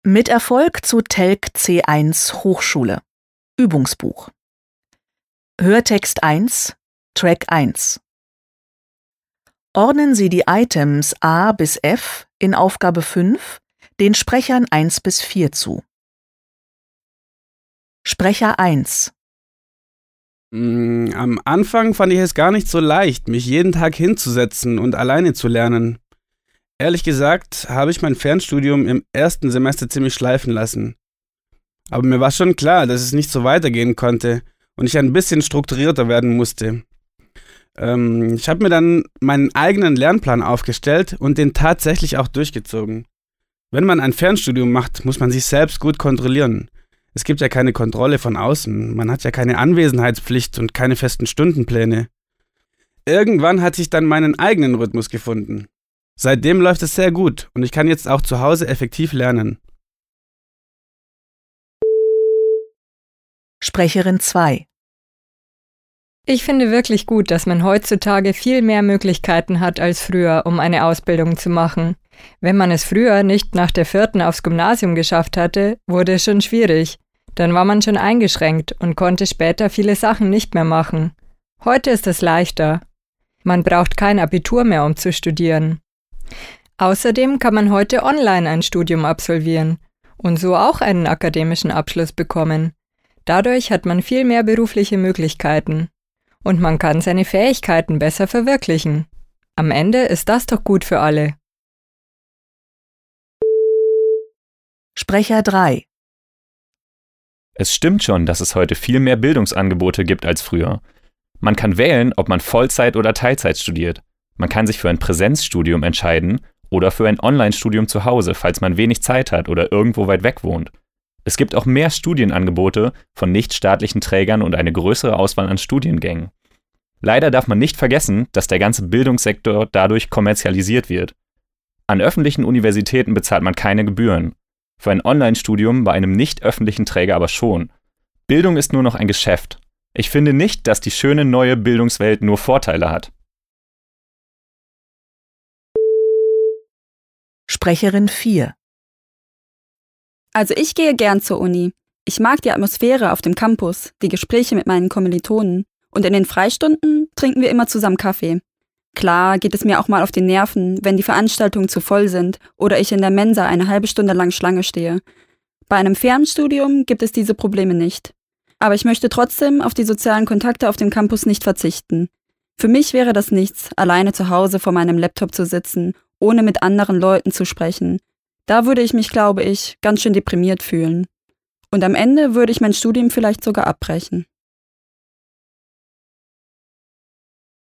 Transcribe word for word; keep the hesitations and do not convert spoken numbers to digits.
Mit Erfolg zu Telg C eins Hochschule. Übungsbuch. Hörtext eins, Track eins. Ordnen Sie die Items A bis F in Aufgabe fünf den Sprechern eins bis vier zu. Sprecher eins. Mm, Am Anfang fand ich es gar nicht so leicht, mich jeden Tag hinzusetzen und alleine zu lernen. Ehrlich gesagt habe ich mein Fernstudium im ersten Semester ziemlich schleifen lassen. Aber mir war schon klar, dass es nicht so weitergehen konnte und ich ein bisschen strukturierter werden musste. Ähm, ich habe mir dann meinen eigenen Lernplan aufgestellt und den tatsächlich auch durchgezogen. Wenn man ein Fernstudium macht, muss man sich selbst gut kontrollieren. Es gibt ja keine Kontrolle von außen, man hat ja keine Anwesenheitspflicht und keine festen Stundenpläne. Irgendwann hatte ich dann meinen eigenen Rhythmus gefunden. Seitdem läuft es sehr gut und ich kann jetzt auch zu Hause effektiv lernen. Sprecherin zwei. Ich finde wirklich gut, dass man heutzutage viel mehr Möglichkeiten hat als früher, um eine Ausbildung zu machen. Wenn man es früher nicht nach der vierten aufs Gymnasium geschafft hatte, wurde es schon schwierig. Dann war man schon eingeschränkt und konnte später viele Sachen nicht mehr machen. Heute ist es leichter. Man braucht kein Abitur mehr, um zu studieren. Außerdem kann man heute online ein Studium absolvieren und so auch einen akademischen Abschluss bekommen. Dadurch hat man viel mehr berufliche Möglichkeiten. Und man kann seine Fähigkeiten besser verwirklichen. Am Ende ist das doch gut für alle. Sprecher drei. Es stimmt schon, dass es heute viel mehr Bildungsangebote gibt als früher. Man kann wählen, ob man Vollzeit oder Teilzeit studiert. Man kann sich für ein Präsenzstudium entscheiden oder für ein Online-Studium zu Hause, falls man wenig Zeit hat oder irgendwo weit weg wohnt. Es gibt auch mehr Studienangebote von nichtstaatlichen Trägern und eine größere Auswahl an Studiengängen. Leider darf man nicht vergessen, dass der ganze Bildungssektor dadurch kommerzialisiert wird. An öffentlichen Universitäten bezahlt man keine Gebühren. Für ein Online-Studium bei einem nicht öffentlichen Träger aber schon. Bildung ist nur noch ein Geschäft. Ich finde nicht, dass die schöne neue Bildungswelt nur Vorteile hat. Sprecherin vier. Also ich gehe gern zur Uni. Ich mag die Atmosphäre auf dem Campus, die Gespräche mit meinen Kommilitonen. Und in den Freistunden trinken wir immer zusammen Kaffee. Klar geht es mir auch mal auf die Nerven, wenn die Veranstaltungen zu voll sind oder ich in der Mensa eine halbe Stunde lang Schlange stehe. Bei einem Fernstudium gibt es diese Probleme nicht. Aber ich möchte trotzdem auf die sozialen Kontakte auf dem Campus nicht verzichten. Für mich wäre das nichts, alleine zu Hause vor meinem Laptop zu sitzen, ohne mit anderen Leuten zu sprechen. Da würde ich mich, glaube ich, ganz schön deprimiert fühlen. Und am Ende würde ich mein Studium vielleicht sogar abbrechen.